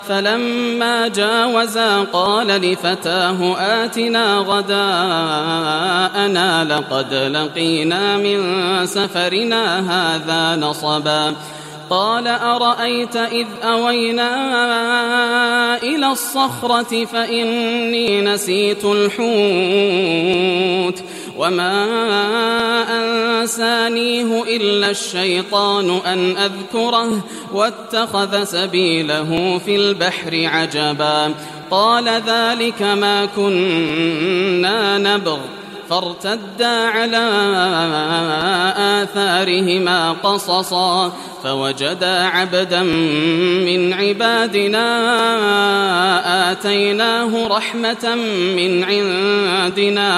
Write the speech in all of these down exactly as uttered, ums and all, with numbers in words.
فلما جاوزا قال لفتاه آتنا غداءنا لقد لقينا من سفرنا هذا نصبا قال أرأيت إذ أوينا إلى الصخرة فإني نسيت الحوت وما أنسانيه إلا الشيطان أن أذكره واتخذ سبيله في البحر عجبا قال ذلك ما كنا نبغ فارتدا على آثارهما قصصا فوجدا عبدا من عبادنا آتيناه رحمة من عندنا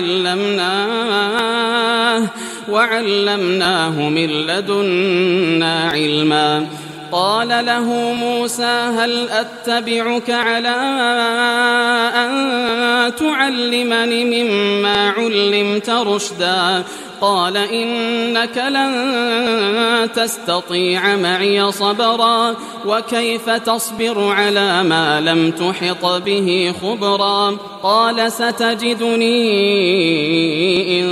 وعلمناه, وعلمناه من لدنا علما قال له موسى هل أتبعك على أن تعلمني مما علمت رشدا قال إنك لن تستطيع معي صبرا وكيف تصبر على ما لم تحط به خبرا قال ستجدني إن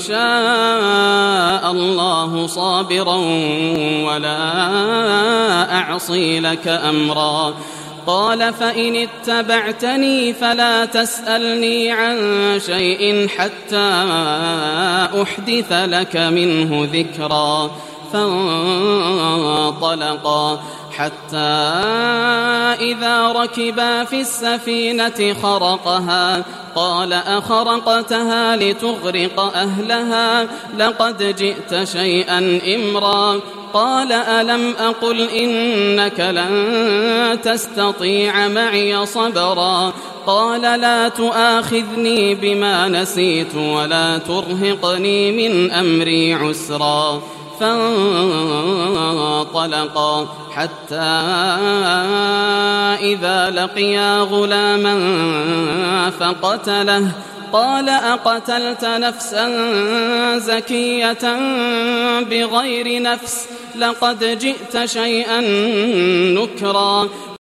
شاء الله صابرا ولا أعصي لك أمرا قال فإن اتبعتني فلا تسألني عن شيء حتى أحدث لك منه ذكرا فانطلقا حتى إذا ركبا في السفينة خرقها قال أخرقتها لتغرق أهلها لقد جئت شيئا إمرا قال ألم أقل إنك لن تستطيع معي صبرا قال لا تؤاخذني بما نسيت ولا ترهقني من أمري عسرا فانطلقا حتى إذا لقيا غلاما فقتله قال أقتلت نفسا زكية بغير نفس لقد جئت شيئا نكرا